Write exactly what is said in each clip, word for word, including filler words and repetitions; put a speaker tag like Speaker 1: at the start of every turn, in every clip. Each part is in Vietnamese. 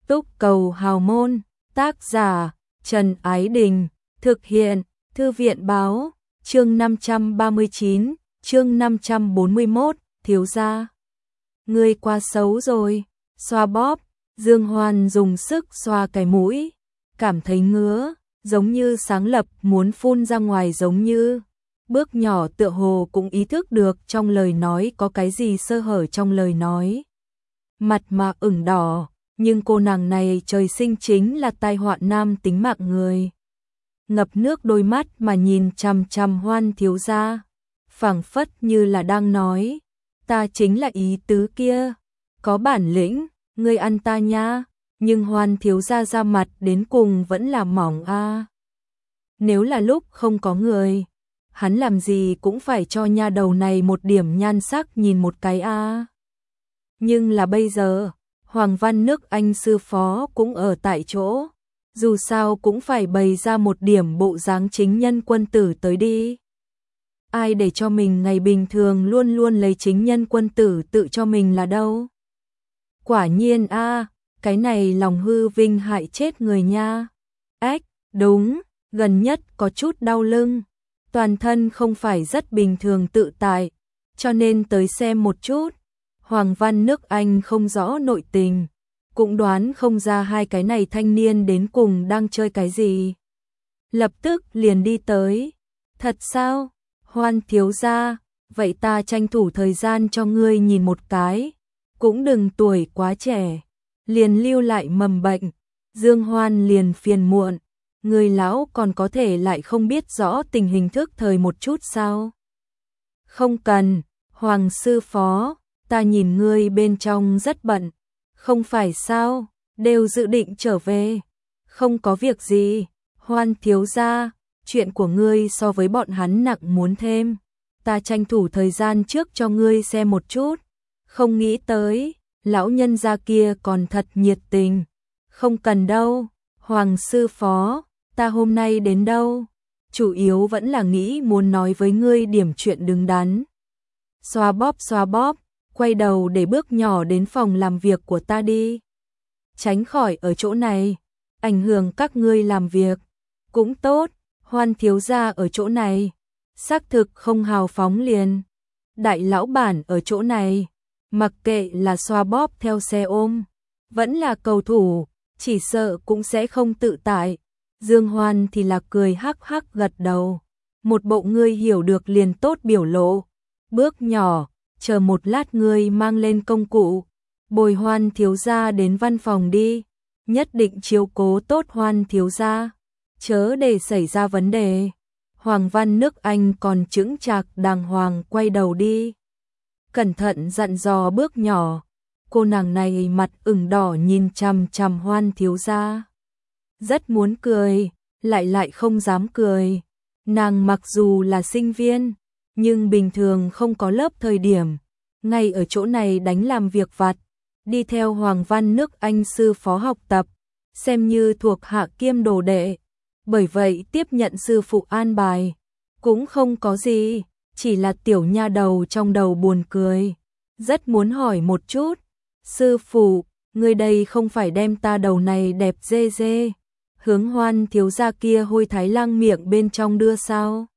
Speaker 1: Túc Cầu Hào Môn, tác giả Trần Ái Đình, thực hiện Thư viện Báo, chương năm trăm ba mươi chín, chương năm trăm bốn mươi mốt, thiếu gia. Ngươi quá xấu rồi, xoa bóp, Dương Hoan dùng sức xoa cái mũi, cảm thấy ngứa, giống như sáng lập muốn phun ra ngoài giống như. Bước nhỏ tựa hồ cũng ý thức được trong lời nói có cái gì sơ hở trong lời nói. Mặt mà ửng đỏ, nhưng cô nàng này trời sinh chính là tai họa nam tính mạng người. Ngập nước đôi mắt mà nhìn chằm chằm Hoan thiếu gia, phảng phất như là đang nói, ta chính là ý tứ kia, có bản lĩnh, ngươi ăn ta nha, nhưng Hoan thiếu gia ra mặt đến cùng vẫn là mỏng a. À. Nếu là lúc không có người, hắn làm gì cũng phải cho nha đầu này một điểm nhan sắc nhìn một cái a. À. Nhưng là bây giờ, Hoàng Văn nước Anh sư phó cũng ở tại chỗ, dù sao cũng phải bày ra một điểm bộ dáng chính nhân quân tử tới đi. Ai để cho mình ngày bình thường luôn luôn lấy chính nhân quân tử tự cho mình là đâu. Quả nhiên a, à, cái này lòng hư vinh hại chết người nha. Ếch, đúng, gần nhất có chút đau lưng, toàn thân không phải rất bình thường tự tại, cho nên tới xem một chút. Hoàng Văn nước Anh không rõ nội tình, cũng đoán không ra hai cái này thanh niên đến cùng đang chơi cái gì. Lập tức liền đi tới. Thật sao? Hoan thiếu gia, vậy ta tranh thủ thời gian cho ngươi nhìn một cái, cũng đừng tuổi quá trẻ, liền lưu lại mầm bệnh. Dương Hoan liền phiền muộn, người lão còn có thể lại không biết rõ tình hình thức thời một chút sao? Không cần, Hoàng sư phó, ta nhìn ngươi bên trong rất bận, không phải sao, đều dự định trở về. Không có việc gì, Hoan thiếu gia, chuyện của ngươi so với bọn hắn nặng muốn thêm, ta tranh thủ thời gian trước cho ngươi xem một chút. Không nghĩ tới, lão nhân gia kia còn thật nhiệt tình. Không cần đâu, Hoàng sư phó, ta hôm nay đến đâu, chủ yếu vẫn là nghĩ muốn nói với ngươi điểm chuyện đứng đắn. Xoa bóp xoa bóp, quay đầu để bước nhỏ đến phòng làm việc của ta đi. Tránh khỏi ở chỗ này, ảnh hưởng các ngươi làm việc. Cũng tốt, Hoan thiếu gia ở chỗ này, xác thực không hào phóng liền. Đại lão bản ở chỗ này, mặc kệ là xoa bóp theo xe ôm, vẫn là cầu thủ, chỉ sợ cũng sẽ không tự tại. Dương Hoan thì là cười hắc hắc gật đầu, một bộ ngươi hiểu được liền tốt biểu lộ. Bước nhỏ, chờ một lát ngươi mang lên công cụ, bồi Hoan thiếu gia đến văn phòng đi, nhất định chiếu cố tốt Hoan thiếu gia, chớ để xảy ra vấn đề. Hoàng Văn nước Anh còn chững chạc đàng hoàng quay đầu đi, cẩn thận dặn dò bước nhỏ. Cô nàng này mặt ửng đỏ nhìn chằm chằm Hoan thiếu gia, rất muốn cười, lại lại không dám cười. Nàng mặc dù là sinh viên, nhưng bình thường không có lớp thời điểm, ngay ở chỗ này đánh làm việc vặt, đi theo Hoàng Văn nước Anh sư phó học tập, xem như thuộc hạ kiêm đồ đệ. Bởi vậy tiếp nhận sư phụ an bài, cũng không có gì, chỉ là tiểu nha đầu trong đầu buồn cười, rất muốn hỏi một chút, sư phụ, người đây không phải đem ta đầu này đẹp dê dê, hướng Hoan thiếu gia kia hôi thái lang miệng bên trong đưa sao?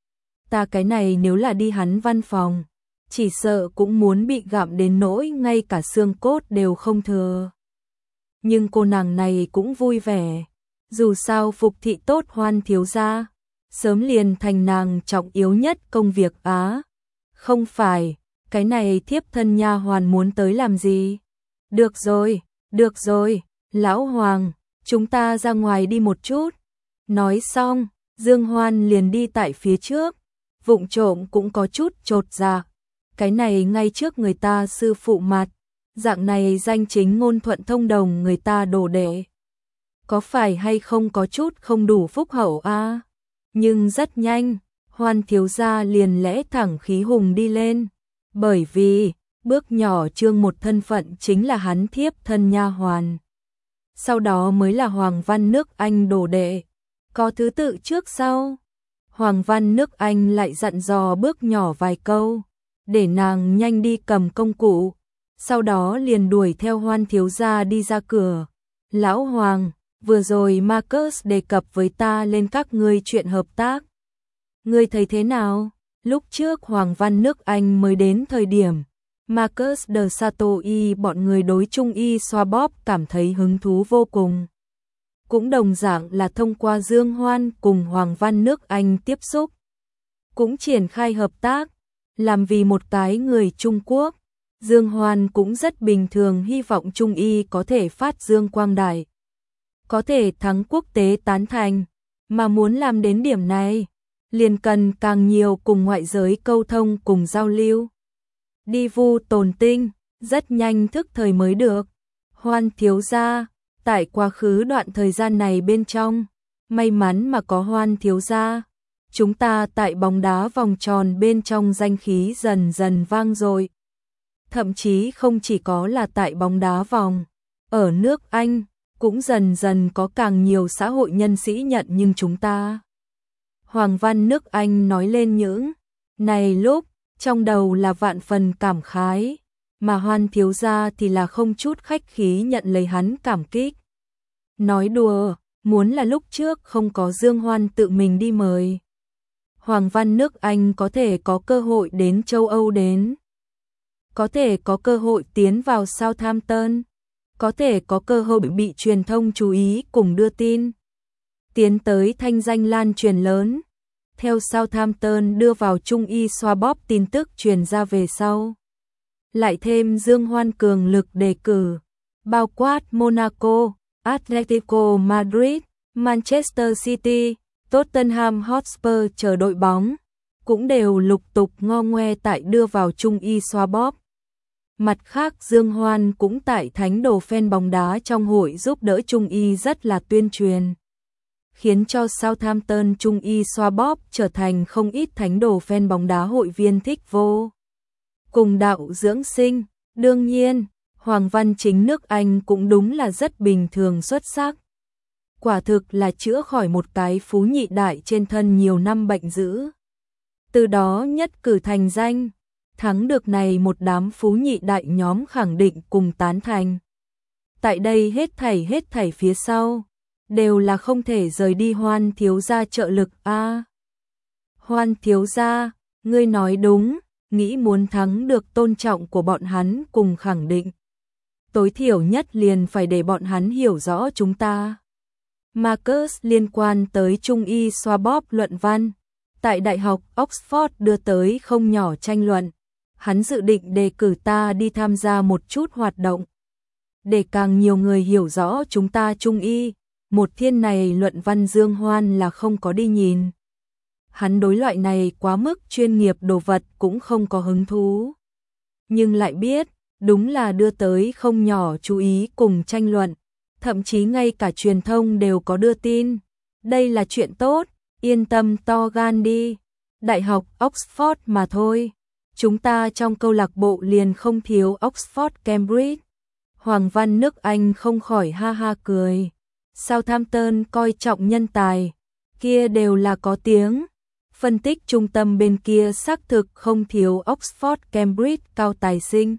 Speaker 1: Ta cái này nếu là đi hắn văn phòng, chỉ sợ cũng muốn bị gặm đến nỗi ngay cả xương cốt đều không thừa. Nhưng cô nàng này cũng vui vẻ, dù sao phục thị tốt Hoan thiếu gia, sớm liền thành nàng trọng yếu nhất công việc á. Không phải, cái này thiếp thân nha hoàn muốn tới làm gì? Được rồi, được rồi, lão Hoàng, chúng ta ra ngoài đi một chút. Nói xong, Dương Hoan liền đi tại phía trước, vụng trộm cũng có chút chột dạ. Cái này ngay trước người ta sư phụ mặt, dạng này danh chính ngôn thuận thông đồng người ta đồ đệ. Có phải hay không có chút không đủ phúc hậu a? À? Nhưng rất nhanh, Hoan thiếu gia liền lẽ thẳng khí hùng đi lên, bởi vì bước nhỏ trương một thân phận chính là hắn thiếp thân nha hoàn. Sau đó mới là Hoàng Văn nước Anh đồ đệ, có thứ tự trước sau. Hoàng Văn nước Anh lại dặn dò bước nhỏ vài câu, để nàng nhanh đi cầm công cụ, sau đó liền đuổi theo Hoan thiếu gia đi ra cửa, Lão Hoàng, vừa rồi Marcus đề cập với ta lên các ngươi chuyện hợp tác. Ngươi thấy thế nào? Lúc trước Hoàng Văn nước Anh mới đến thời điểm, Marcus de Satoi bọn người đối Trung Y xoa bóp cảm thấy hứng thú vô cùng. Cũng đồng dạng là thông qua Dương Hoan cùng Hoàng Văn nước Anh tiếp xúc. Cũng triển khai hợp tác, làm vì một cái người Trung Quốc. Dương Hoan cũng rất bình thường hy vọng Trung Y có thể phát dương quang đại. Có thể thắng quốc tế tán thành, mà muốn làm đến điểm này, liền cần càng nhiều cùng ngoại giới câu thông cùng giao lưu. Đi vu tồn tinh, rất nhanh thức thời mới được. Hoan thiếu gia, tại quá khứ đoạn thời gian này bên trong, may mắn mà có Hoan thiếu gia, chúng ta tại bóng đá vòng tròn bên trong danh khí dần dần vang dội. Thậm chí không chỉ có là tại bóng đá vòng, ở nước Anh cũng dần dần có càng nhiều xã hội nhân sĩ nhận nhưng chúng ta. Hoàng Văn nước Anh nói lên những này lúc, trong đầu là vạn phần cảm khái, mà Hoan thiếu gia thì là không chút khách khí nhận lấy hắn cảm kích. Nói đùa, muốn là lúc trước không có Dương Hoan tự mình đi mời. Hoàng Văn nước Anh có thể có cơ hội đến châu Âu đến. Có thể có cơ hội tiến vào Southampton. Có thể có cơ hội bị truyền thông chú ý cùng đưa tin. Tiến tới thanh danh lan truyền lớn. Theo Southampton đưa vào Trung Y xoa bóp tin tức truyền ra về sau. Lại thêm Dương Hoan cường lực đề cử, bao quát Monaco, Atletico Madrid, Manchester City, Tottenham Hotspur chờ đội bóng, cũng đều lục tục ngo ngoe tại đưa vào Trung Y xoa bóp. Mặt khác Dương Hoan cũng tại thánh đồ fan bóng đá trong hội giúp đỡ Trung Y rất là tuyên truyền, khiến cho Southampton Trung Y xoa bóp trở thành không ít thánh đồ fan bóng đá hội viên thích vô. Cùng đạo dưỡng sinh, đương nhiên, Hoàng Văn chính nước Anh cũng đúng là rất bình thường xuất sắc. Quả thực là chữa khỏi một cái phú nhị đại trên thân nhiều năm bệnh dữ. Từ đó nhất cử thành danh, thắng được này một đám phú nhị đại nhóm khẳng định cùng tán thành. Tại đây hết thảy hết thảy phía sau, đều là không thể rời đi Hoan thiếu gia trợ lực a. À, Hoan thiếu gia, ngươi nói đúng, nghĩ muốn thắng được tôn trọng của bọn hắn cùng khẳng định. Tối thiểu nhất liền phải để bọn hắn hiểu rõ chúng ta. Marcus liên quan tới Trung Y xoa bóp luận văn, tại Đại học Oxford đưa tới không nhỏ tranh luận. Hắn dự định đề cử ta đi tham gia một chút hoạt động. Để càng nhiều người hiểu rõ chúng ta Trung Y, một thiên này luận văn Dương Hoan là không có đi nhìn. Hắn đối loại này quá mức chuyên nghiệp đồ vật cũng không có hứng thú. Nhưng lại biết, đúng là đưa tới không nhỏ chú ý cùng tranh luận. Thậm chí ngay cả truyền thông đều có đưa tin. Đây là chuyện tốt, yên tâm to gan đi. Đại học Oxford mà thôi. Chúng ta trong câu lạc bộ liền không thiếu Oxford Cambridge. Hoàng Văn nước Anh không khỏi ha ha cười. Southampton coi trọng nhân tài, kia đều là có tiếng. Phân tích trung tâm bên kia xác thực không thiếu Oxford Cambridge cao tài sinh.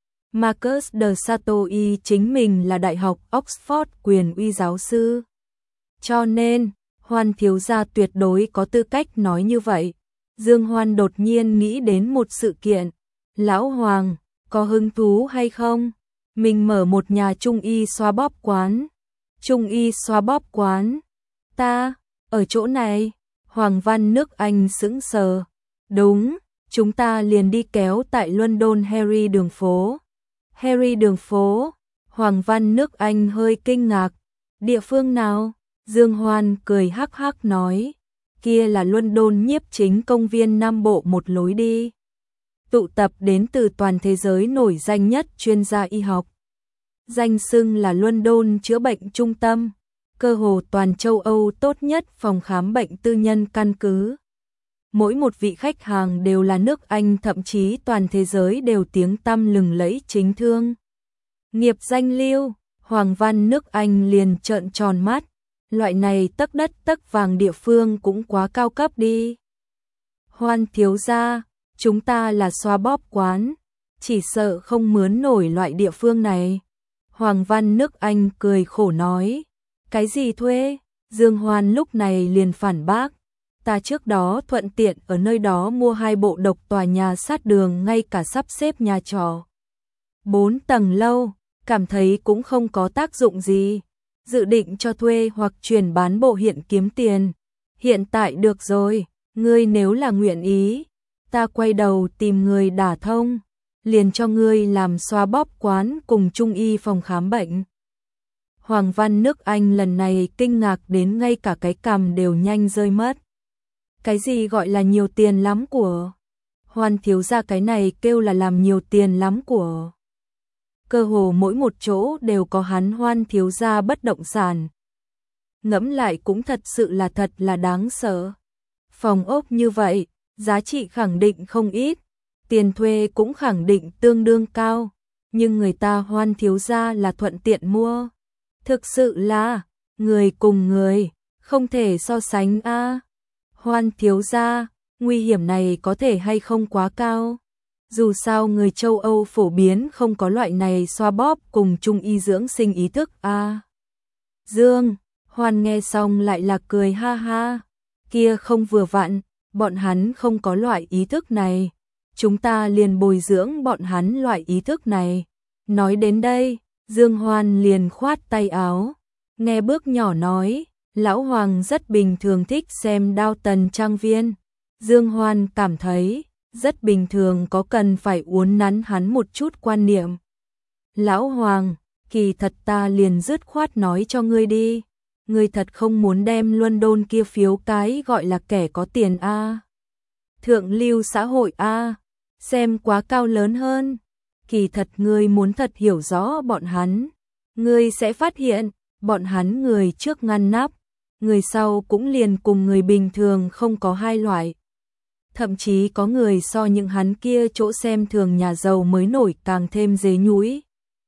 Speaker 1: Marcus de Satoi chính mình là Đại học Oxford quyền uy giáo sư. Cho nên, Hoan thiếu gia tuyệt đối có tư cách nói như vậy. Dương Hoan đột nhiên nghĩ đến một sự kiện. Lão Hoàng, có hứng thú hay không? Mình mở một nhà Trung Y xoa bóp quán. Trung Y xoa bóp quán. Ta, ở chỗ này. Hoàng Văn nước Anh sững sờ. Đúng, chúng ta liền đi kéo tại London Harry đường phố. Harry đường phố. Hoàng Văn nước Anh hơi kinh ngạc. Địa phương nào? Dương Hoan cười hắc hắc nói. Kia là London nhiếp chính công viên Nam Bộ một lối đi. Tụ tập đến từ toàn thế giới nổi danh nhất chuyên gia y học. Danh xưng là London chữa bệnh trung tâm. Cơ hồ toàn châu Âu tốt nhất phòng khám bệnh tư nhân căn cứ. Mỗi một vị khách hàng đều là nước Anh, thậm chí toàn thế giới đều tiếng tăm lừng lẫy chính thương. Nghiệp danh lưu, Hoàng Văn nước Anh liền trợn tròn mắt. Loại này tấc đất tấc vàng địa phương cũng quá cao cấp đi. Hoan thiếu gia, chúng ta là xoa bóp quán, chỉ sợ không mướn nổi loại địa phương này. Hoàng Văn Nước Anh cười khổ nói, cái gì thuê? Dương Hoan lúc này liền phản bác, ta trước đó thuận tiện ở nơi đó mua hai bộ độc tòa nhà sát đường, ngay cả sắp xếp nhà trọ bốn tầng lâu, cảm thấy cũng không có tác dụng gì, dự định cho thuê hoặc chuyển bán bộ hiện kiếm tiền. Hiện tại được rồi, ngươi nếu là nguyện ý, ta quay đầu tìm người đả thông, liền cho ngươi làm xoa bóp quán cùng trung y phòng khám bệnh. Hoàng Văn Nước Anh lần này kinh ngạc đến ngay cả cái cằm đều nhanh rơi mất. Cái gì gọi là nhiều tiền lắm của? Hoan thiếu gia cái này kêu là làm nhiều tiền lắm của. Cơ hồ mỗi một chỗ đều có hắn Hoan thiếu gia bất động sản. Ngẫm lại cũng thật sự là thật là đáng sợ. Phòng ốc như vậy, giá trị khẳng định không ít, tiền thuê cũng khẳng định tương đương cao, nhưng người ta Hoan thiếu gia là thuận tiện mua. Thực sự là, người cùng người, không thể so sánh a. À. Hoan thiếu gia, nguy hiểm này có thể hay không quá cao? Dù sao người châu Âu phổ biến không có loại này xoa bóp cùng trung y dưỡng sinh ý thức a. À. Dương, Hoan nghe xong lại là cười ha ha, kia không vừa vặn, bọn hắn không có loại ý thức này, chúng ta liền bồi dưỡng bọn hắn loại ý thức này. Nói đến đây, Dương Hoan liền khoát tay áo, nghe bước nhỏ nói, lão Hoàng rất bình thường thích xem Đao Tần Trang Viên. Dương Hoan cảm thấy, rất bình thường, có cần phải uốn nắn hắn một chút quan niệm. Lão Hoàng, kỳ thật ta liền dứt khoát nói cho ngươi đi, ngươi thật không muốn đem London kia phiếu cái gọi là kẻ có tiền a, à. Thượng lưu xã hội a, à. Xem quá cao lớn hơn. Kỳ thật ngươi muốn thật hiểu rõ bọn hắn, ngươi sẽ phát hiện, bọn hắn người trước ngăn nắp, người sau cũng liền cùng người bình thường không có hai loại. Thậm chí có người so những hắn kia chỗ xem thường nhà giàu mới nổi càng thêm dế nhũi.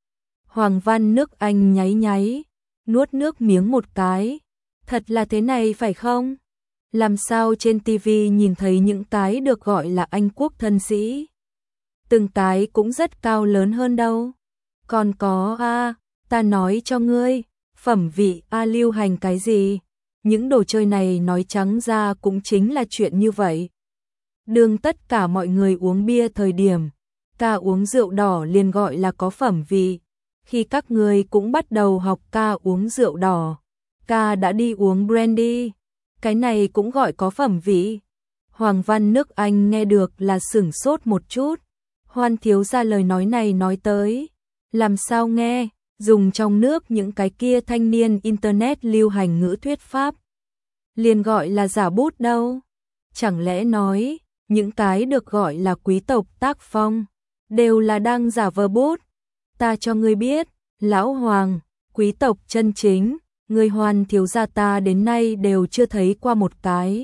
Speaker 1: Hoàng Văn Nước Anh nháy nháy, nuốt nước miếng một cái, thật là thế này phải không? Làm sao trên tivi nhìn thấy những cái được gọi là Anh quốc thân sĩ, từng cái cũng rất cao lớn hơn đâu. Còn có a, à, ta nói cho ngươi, phẩm vị a à, lưu hành cái gì? Những đồ chơi này nói trắng ra cũng chính là chuyện như vậy. Đương tất cả mọi người uống bia thời điểm, ca uống rượu đỏ liền gọi là có phẩm vị. Khi các ngươi cũng bắt đầu học ca uống rượu đỏ, ca đã đi uống brandy, cái này cũng gọi có phẩm vị. Hoàng Văn Nước Anh nghe được là sửng sốt một chút. Hoan thiếu gia lời nói này nói tới, làm sao nghe, dùng trong nước những cái kia thanh niên internet lưu hành ngữ thuyết pháp, liền gọi là giả bút đâu. Chẳng lẽ nói, những cái được gọi là quý tộc tác phong, đều là đang giả vờ bút? Ta cho ngươi biết, lão Hoàng, quý tộc chân chính, người Hoan thiếu gia ta đến nay đều chưa thấy qua một cái.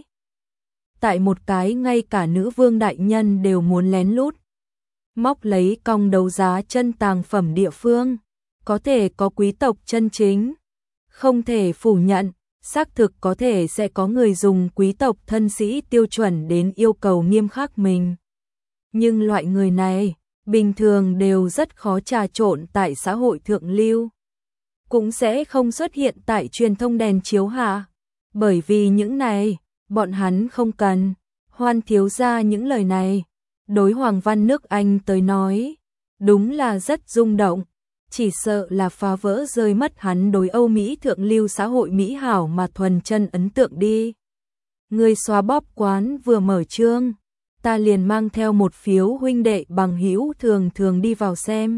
Speaker 1: Tại một cái ngay cả nữ vương đại nhân đều muốn lén lút móc lấy cong đấu giá chân tàng phẩm địa phương, có thể có quý tộc chân chính. Không thể phủ nhận, xác thực có thể sẽ có người dùng quý tộc thân sĩ tiêu chuẩn đến yêu cầu nghiêm khắc mình. Nhưng loại người này, bình thường đều rất khó trà trộn tại xã hội thượng lưu. Cũng sẽ không xuất hiện tại truyền thông đèn chiếu hạ. Bởi vì những này, bọn hắn không cần. Hoan thiếu gia những lời này, đối Hoàng Văn Nước Anh tới nói, đúng là rất rung động, chỉ sợ là phá vỡ rơi mất hắn đối Âu Mỹ thượng lưu xã hội Mỹ hảo mà thuần chân ấn tượng đi. Người xoa bóp quán vừa mở trương, ta liền mang theo một phiếu huynh đệ bằng hữu thường thường đi vào xem.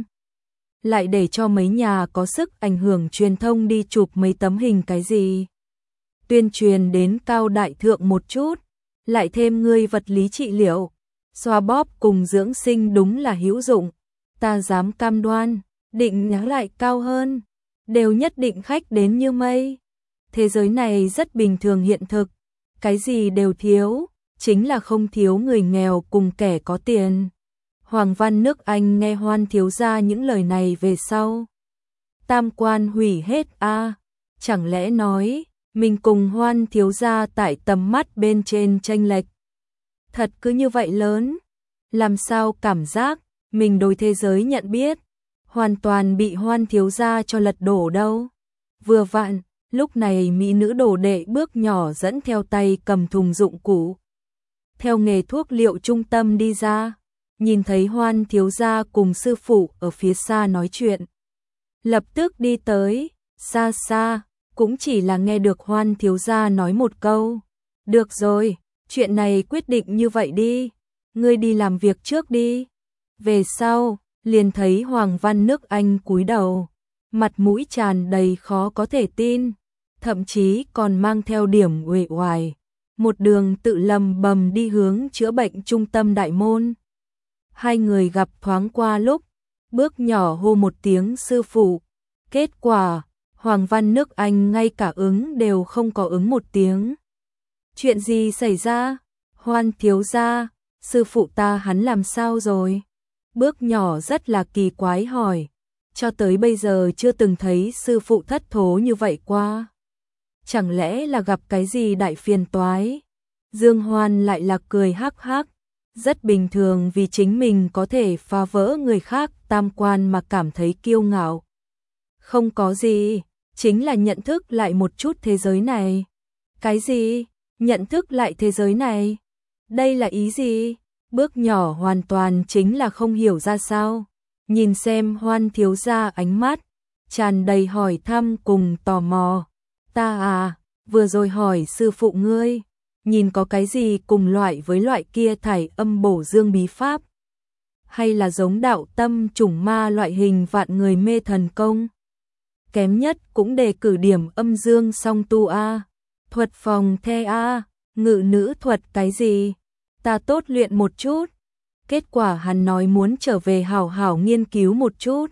Speaker 1: Lại để cho mấy nhà có sức ảnh hưởng truyền thông đi chụp mấy tấm hình cái gì. Tuyên truyền đến cao đại thượng một chút, lại thêm ngươi vật lý trị liệu, xoa bóp cùng dưỡng sinh đúng là hữu dụng. Ta dám cam đoan, định nhá lại cao hơn, đều nhất định khách đến như mây. Thế giới này rất bình thường hiện thực, cái gì đều thiếu, chính là không thiếu người nghèo cùng kẻ có tiền. Hoàng Văn Nước Anh nghe Hoan thiếu gia những lời này về sau, tam quan hủy hết a, à, chẳng lẽ nói mình cùng Hoan thiếu gia tại tầm mắt bên trên chênh lệch thật cứ như vậy lớn? Làm sao cảm giác mình đối thế giới nhận biết hoàn toàn bị Hoan thiếu gia cho lật đổ đâu. Vừa vặn, lúc này mỹ nữ đồ đệ Bước Nhỏ dẫn theo tay cầm thùng dụng cụ theo nghề thuốc liệu trung tâm đi ra, nhìn thấy Hoan thiếu gia cùng sư phụ ở phía xa nói chuyện. Lập tức đi tới, xa xa, cũng chỉ là nghe được Hoan thiếu gia nói một câu. Được rồi, chuyện này quyết định như vậy đi, ngươi đi làm việc trước đi. Về sau, liền thấy Hoàng Văn Nước Anh cúi đầu, mặt mũi tràn đầy khó có thể tin, thậm chí còn mang theo điểm uể oải, một đường tự lầm bầm đi hướng chữa bệnh trung tâm đại môn. Hai người gặp thoáng qua lúc, Bước Nhỏ hô một tiếng sư phụ, kết quả, Hoàng Văn Nước Anh ngay cả ứng đều không có ứng một tiếng. Chuyện gì xảy ra? Hoan thiếu gia, sư phụ ta hắn làm sao rồi? Bước Nhỏ rất là kỳ quái hỏi, cho tới bây giờ chưa từng thấy sư phụ thất thố như vậy qua. Chẳng lẽ là gặp cái gì đại phiền toái? Dương Hoan lại là cười hắc hắc, rất bình thường vì chính mình có thể phá vỡ người khác tam quan mà cảm thấy kiêu ngạo. Không có gì, chính là nhận thức lại một chút thế giới này. Cái gì? Nhận thức lại thế giới này? Đây là ý gì? Bước Nhỏ hoàn toàn chính là không hiểu ra sao. Nhìn xem Hoan thiếu gia ánh mắt tràn đầy hỏi thăm cùng tò mò. Ta à, vừa rồi hỏi sư phụ ngươi, nhìn có cái gì cùng loại với loại kia thải âm bổ dương bí pháp? Hay là giống đạo tâm trùng ma loại hình vạn người mê thần công? Kém nhất cũng đề cử điểm âm dương song tu a, thuật phòng the a, ngự nữ thuật cái gì? Ta tốt luyện một chút. Kết quả hắn nói muốn trở về hảo hảo nghiên cứu một chút.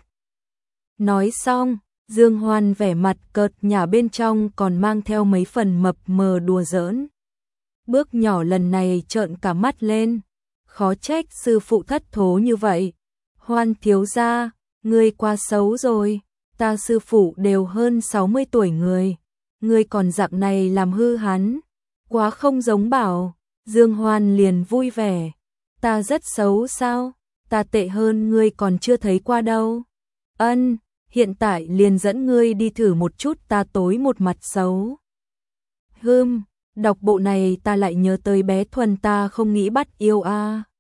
Speaker 1: Nói xong, Dương Hoan vẻ mặt cợt nhả bên trong còn mang theo mấy phần mập mờ đùa giỡn. Bước Nhỏ lần này trợn cả mắt lên, khó trách sư phụ thất thố như vậy. Hoan thiếu gia, ngươi quá xấu rồi, ta sư phụ đều hơn sáu mươi tuổi người, ngươi còn dạng này làm hư hắn, quá không giống bảo. Dương Hoan liền vui vẻ, ta rất xấu sao, ta tệ hơn ngươi còn chưa thấy qua đâu. Ân, hiện tại liền dẫn ngươi đi thử một chút ta tối một mặt xấu. Hừm, đọc bộ này ta lại nhớ tới bé Thuần ta không nghĩ bắt yêu a.